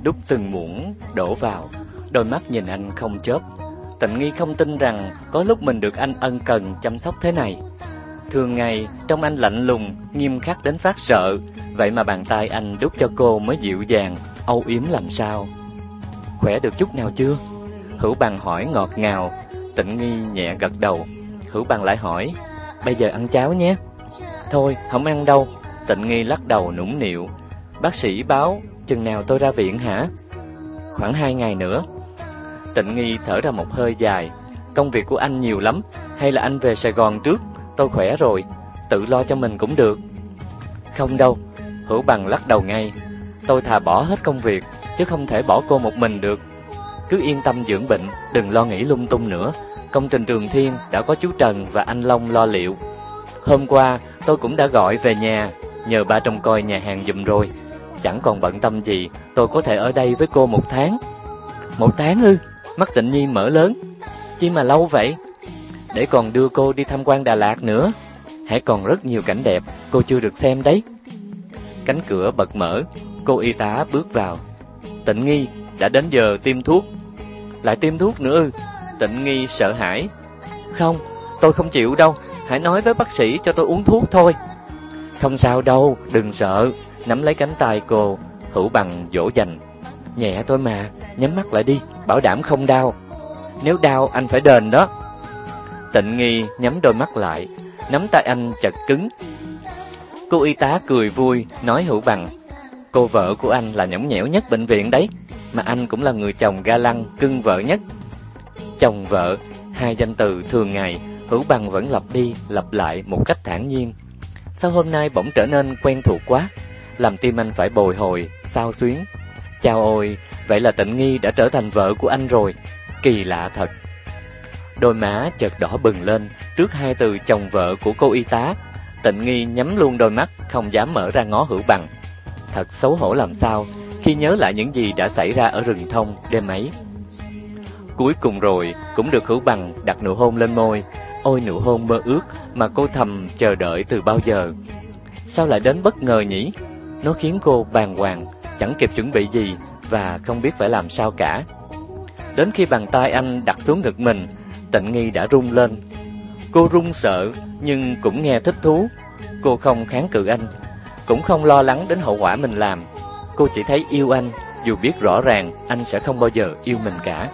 đút từng muỗng đổ vào, đôi mắt nhìn anh không chớp. Tịnh Nghi không tin rằng có lúc mình được anh ân cần chăm sóc thế này. Thường ngày trông anh lạnh lùng, nghiêm khắc đến phát sợ, vậy mà bàn tay anh đút cho cô mới dịu dàng, âu yếm làm sao. Khỏe được chút nào chưa? Hữu Bằng hỏi ngọt ngào. Tịnh Nghi nhẹ gật đầu. Hữu Bằng lại hỏi, bây giờ ăn cháo nhé. Thôi, không ăn đâu. Tịnh Nghi lắc đầu nũng nịu. Bác sĩ báo chừng nào tôi ra viện hả? Khoảng 2 ngày nữa. Tịnh Nghi thở ra một hơi dài. Công việc của anh nhiều lắm, hay là anh về Sài Gòn trước? Tôi khỏe rồi, tự lo cho mình cũng được. Không đâu. Hữu Bằng lắc đầu ngay. Tôi thà bỏ hết công việc, chứ không thể bỏ cô một mình được. Cứ yên tâm dưỡng bệnh, đừng lo nghĩ lung tung nữa. Công trình Trường Thiên đã có chú Trần và anh Long lo liệu. Hôm qua tôi cũng đã gọi về nhà, nhờ ba trông coi nhà hàng giùm rồi. Chẳng còn bận tâm gì, tôi có thể ở đây với cô 1 tháng. 1 tháng ư? Mắt Tịnh Nhi mở lớn. Chi mà lâu vậy? Để còn đưa cô đi tham quan Đà Lạt nữa. Hãy còn rất nhiều cảnh đẹp cô chưa được xem đấy. Cánh cửa bật mở, cô y tá bước vào. Tịnh Nghi, đã đến giờ tiêm thuốc. Lại tiêm thuốc nữa ư? Tịnh Nghi sợ hãi. Không, tôi không chịu đâu. Hãy nói với bác sĩ cho tôi uống thuốc thôi. Không sao đâu, đừng sợ. Nắm lấy cánh tay cô, Hữu Bằng dỗ dành. Nhẹ thôi mà, nhắm mắt lại đi, bảo đảm không đau. Nếu đau anh phải đền đó. Tịnh Nghi nhắm đôi mắt lại, nắm tay anh chặt cứng. Cô y tá cười vui, nói Hữu Bằng, cô vợ của anh là nhõng nhẽo nhất bệnh viện đấy, mà anh cũng là người chồng ga lăng, cưng vợ nhất. Chồng vợ, 2 danh từ thường ngày, Hữu Bằng vẫn lặp đi lặp lại một cách thản nhiên. Sao hôm nay bỗng trở nên quen thuộc quá, làm tim anh phải bồi hồi, xao xuyến. Chao ôi, vậy là Tịnh Nghi đã trở thành vợ của anh rồi, kỳ lạ thật. Đôi má chợt đỏ bừng lên trước 2 từ chồng vợ của cô y tá. Tịnh Nghi nhắm luôn đôi mắt, không dám mở ra ngó Hữu Bằng. Thật xấu hổ làm sao khi nhớ lại những gì đã xảy ra ở rừng thông đêm ấy. Cuối cùng rồi cũng được Hữu Bằng đặt nụ hôn lên môi. Ôi nụ hôn mơ ước mà cô thầm chờ đợi từ bao giờ. Sao lại đến bất ngờ nhỉ? Nó khiến cô bàng hoàng, chẳng kịp chuẩn bị gì và không biết phải làm sao cả. Đến khi bàn tay anh đặt xuống ngực mình, Tịnh Nghi đã run lên. Cô run sợ nhưng cũng nghe thích thú. Cô không kháng cự anh, cũng không lo lắng đến hậu quả mình làm. Cô chỉ thấy yêu anh, dù biết rõ ràng anh sẽ không bao giờ yêu mình cả.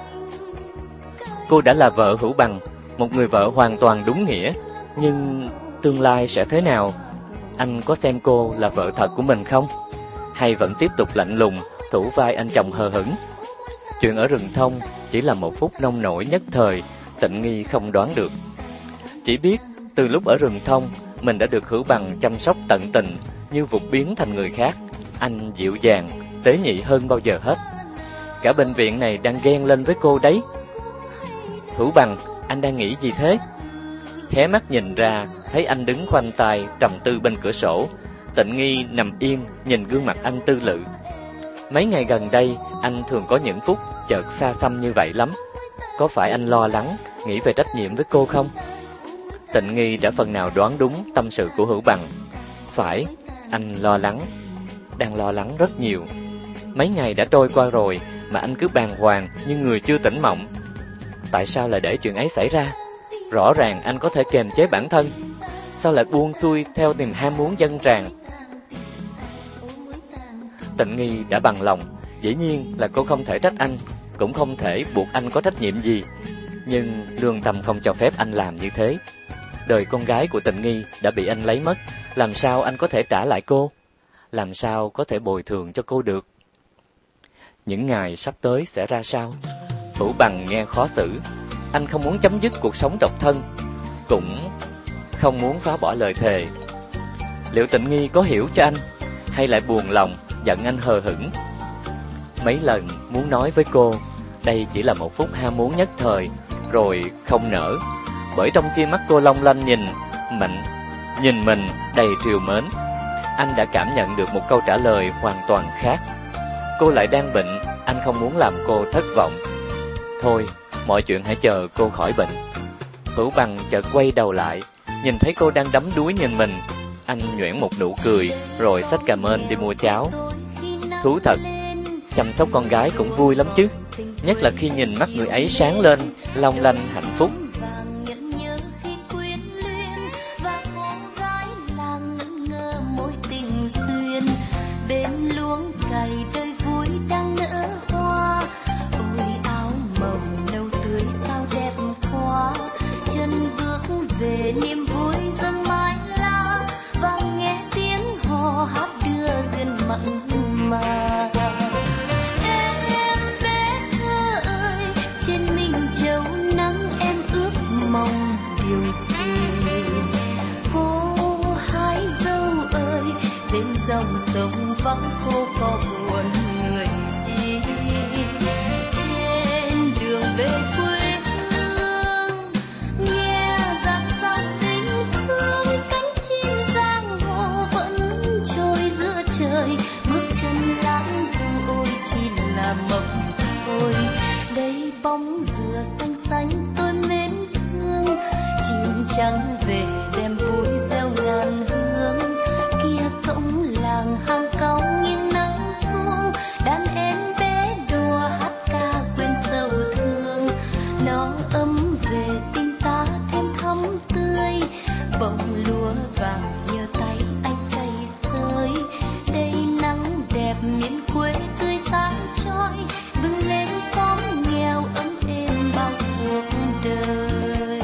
Cô đã là vợ Hữu Bằng, một người vợ hoàn toàn đúng nghĩa. Nhưng tương lai sẽ thế nào? Anh có xem cô là vợ thật của mình không? Hay vẫn tiếp tục lạnh lùng, thủ vai anh chồng hờ hững? Chuyện ở rừng thông chỉ là một phút nông nổi nhất thời, Tịnh Nghi không đoán được. Chỉ biết từ lúc ở rừng thông, mình đã được Hữu Bằng chăm sóc tận tình, như vụt biến thành người khác. Anh dịu dàng, tế nhị hơn bao giờ hết. Cả bệnh viện này đang ghen lên với cô đấy. Hữu Bằng, anh đang nghĩ gì thế? Hé mắt nhìn ra, thấy anh đứng khoanh tay trầm tư bên cửa sổ. Tịnh Nghi nằm im, nhìn gương mặt anh tư lự. Mấy ngày gần đây, anh thường có những phút chợt xa xăm như vậy lắm. Có phải anh lo lắng, nghĩ về trách nhiệm với cô không? Tịnh Nghi đã phần nào đoán đúng tâm sự của Hữu Bằng. Phải, anh lo lắng, đang lo lắng rất nhiều. Mấy ngày đã trôi qua rồi mà anh cứ bàng hoàng như người chưa tỉnh mộng. Tại sao lại để chuyện ấy xảy ra? Rõ ràng anh có thể kiềm chế bản thân, sao lại buông xuôi theo niềm ham muốn dâng tràn? Tịnh Nghi đã bằng lòng, dĩ nhiên là cô không thể trách anh, cũng không thể buộc anh có trách nhiệm gì. Nhưng lương tâm không cho phép anh làm như thế. Đời con gái của Tịnh Nghi đã bị anh lấy mất, làm sao anh có thể trả lại cô? Làm sao có thể bồi thường cho cô được? Những ngày sắp tới sẽ ra sao? Hữu Bằng nghe khó xử. Anh không muốn chấm dứt cuộc sống độc thân, cũng không muốn phá bỏ lời thề. Liệu Tịnh Nghi có hiểu cho anh, hay lại buồn lòng, giận anh hờ hững? Mấy lần muốn nói với cô, đây chỉ là một phút ham muốn nhất thời, rồi không nỡ. Bởi trong tia mắt cô long lanh nhìn mình đầy trìu mến. Anh đã cảm nhận được một câu trả lời hoàn toàn khác. Cô lại đang bệnh, anh không muốn làm cô thất vọng. Thôi, mọi chuyện hãy chờ cô khỏi bệnh. Hữu Bằng chợt quay đầu lại, nhìn thấy cô đang đắm đuối nhìn mình. Anh nhoẻn một nụ cười, rồi xách cà mên đi mua cháo. Thú thật, Chăm sóc con gái cũng vui lắm chứ, nhất là khi nhìn mắt người ấy sáng lên, long lanh hạnh phúc. Bên luống cày đời vui đang nở hoa, ôi áo màu nâu tươi sao đẹp quá. Chân bước về niềm vui dâng mái lá, và nghe tiếng hò hát đưa duyên mặn mà. Em bé thơ ơi, trên mình châu nắng em ước mong điều gì. Cô hái dâu ơi, bên dòng sông vắng cô có buồn người đi. Trên đường về quê hương, nghe dạt dào tình thương, cánh chim giang hồ vẫn trôi giữa trời. Bước chân lãng du ôi chỉ là mộng thôi. Đây bóng dừa xanh xanh tôi mến thương, chim trắng về đem vui gieo ngàn hương. Kia cổng làng hàng cau nghiêng nắng xuống, đàn em bé đùa hát ca quên sầu thương. Nó ấm về tình ta thêm thắm tươi, bông lúa vàng nhờ tay anh cày sới. Đây nắng đẹp miền quê tươi sáng chói, bừng lên xóm nghèo ấm êm bao cuộc đời.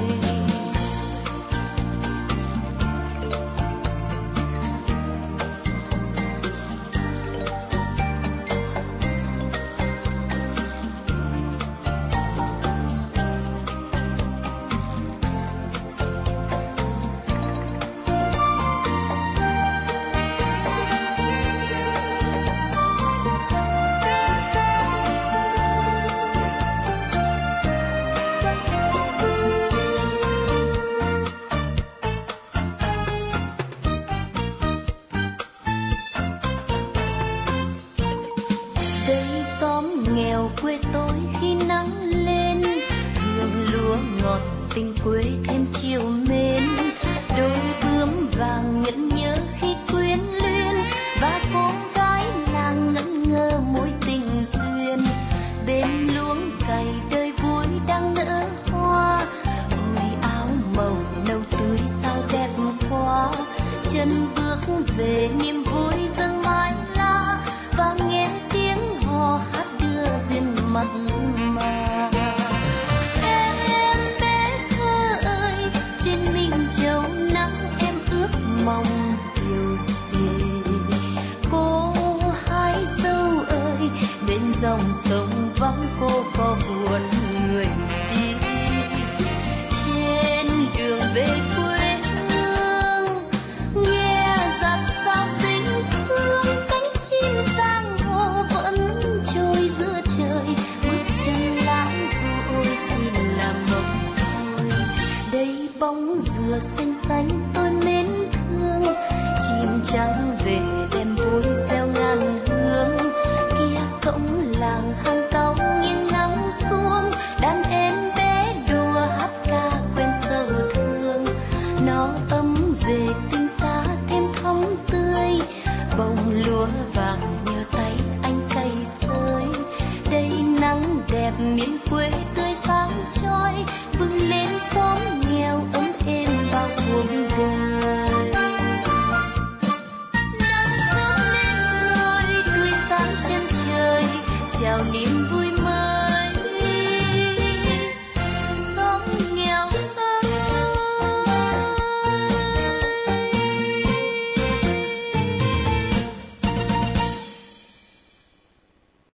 Đây xóm nghèo quê tôi khi nắng lên, hương lúa ngọt tình quê thêm chiều mến. Đôi bướm vàng ngẩn nhớ khi quyến luyến, và cô gái nàng ngẩn ngơ mối tình duyên. Bên luống cày đời vui đang nở hoa, ôi áo màu nâu tươi sao đẹp quá. Chân bước về niềm vui dâng mái lá, và nghe tiếng hò hát đưa duyên mặn mà. Em bé thơ ơi, trên mình châu nắng em ước mong điều gì. Cô hái dâu ơi, bên dòng sông vắng cô có buồn người đi. Trên đường về quê hương, nghe dạt dào tình thương, cánh chim giang hồ vẫn trôi giữa trời. Bước chân lãng du ôi chỉ là mộng thôi. Đây bóng dừa xanh xanh tôi mến thương, chim trắng về đem vui gieo ngàn hương. Kia cổng làng hàng cau nghiêng nắng xuống, đàn em bé đùa hát ca quên sầu thương. Nó ấm về tình ta thêm thắm tươi, bông lúa vàng nhờ tay anh cày sới. Đây nắng đẹp miền quê